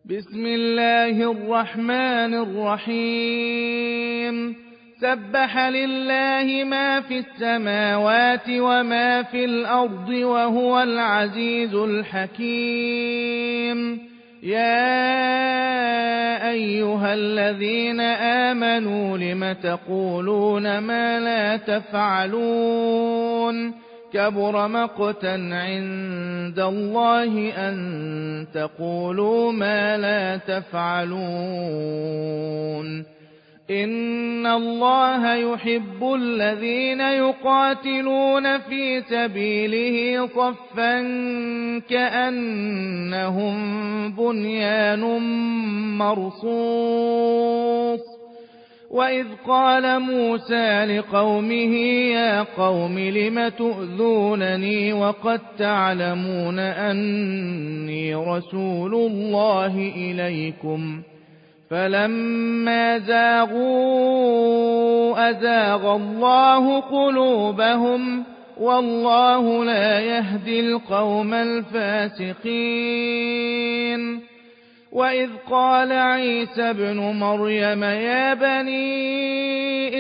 بسم الله الرحمن الرحيم سبح لله ما في السماوات وما في الأرض وهو العزيز الحكيم يا أيها الذين آمنوا لم تقولون ما لا تفعلون كبر مقتا عند الله أن تقولوا ما لا تفعلون إن الله يحب الذين يقاتلون في سبيله صفا كأنهم بنيان مرصوص وإذ قال موسى لقومه يا قوم لم تؤذونني وقد تعلمون أني رسول الله إليكم فلما زاغوا أزاغ الله قلوبهم والله لا يهدي القوم الفاسقين وإذ قال عيسى ابن مريم يا بني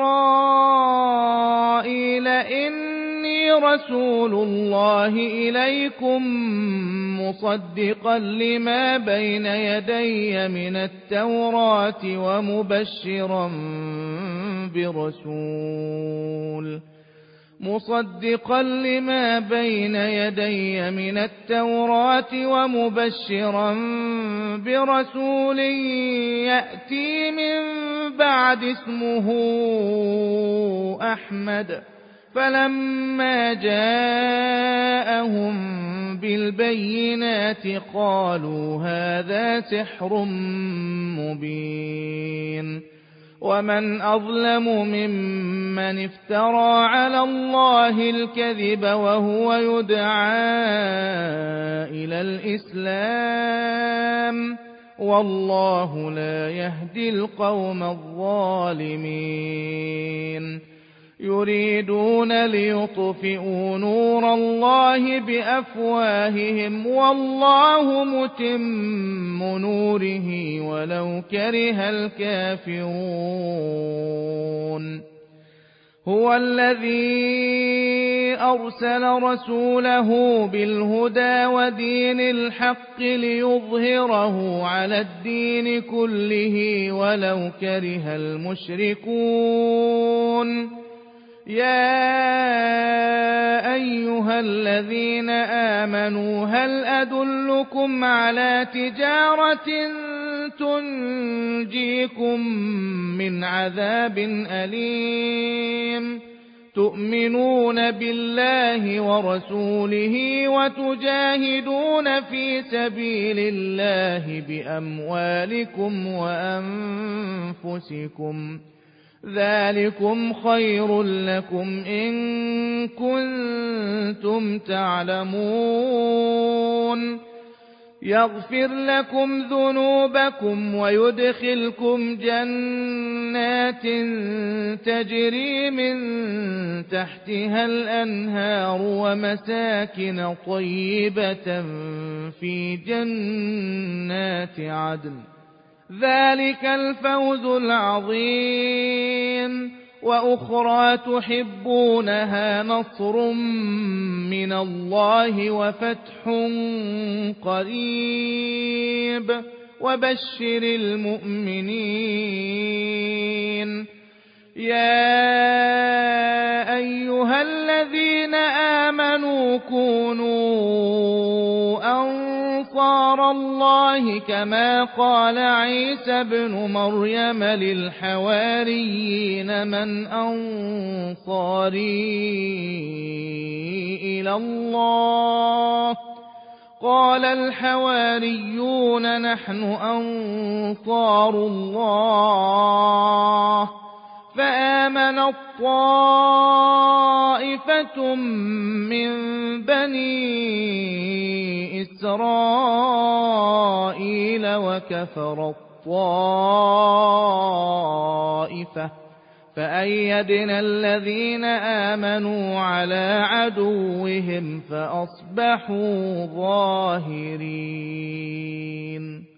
إسرائيل إني رسول الله إليكم مصدقا لما بين يدي من التوراة ومبشرا برسول يأتي من بعد اسمه أحمد فلما جاءهم بالبينات قالوا هذا سحر مبين ومن أظلم ممن افترى على الله الكذب وهو يدعى إلى الإسلام والله لا يهدي القوم الظالمين يريدون ليطفئوا نور الله بأفواههم والله متم نوره ولو كره الكافرون هو الذي أرسل رسوله بالهدى ودين الحق ليظهره على الدين كله ولو كره المشركون يا أيها الذين آمنوا هل أدلكم على تجارة تنجيكم من عذاب أليم تؤمنون بالله ورسوله وتجاهدون في سبيل الله بأموالكم وأنفسكم ذلكم خير لكم إن كنتم تعلمون يغفر لكم ذنوبكم ويدخلكم جنات تجري من تحتها الأنهار ومساكن طيبة في جنات عدن ذلك الفوز العظيم وأخرى تحبونها نصر من الله وفتح قريب وبشر المؤمنين يا أيها الذين آمنوا كونوا أنصار الله كما قال عيسى ابن مريم للحواريين من أنصاري إلى الله قال الحواريون نحن أنصار الله فآمنت طائفة من بني إسرائيل وكفرت طائفة فأيدنا الذين آمنوا على عدوهم فأصبحوا ظاهرين.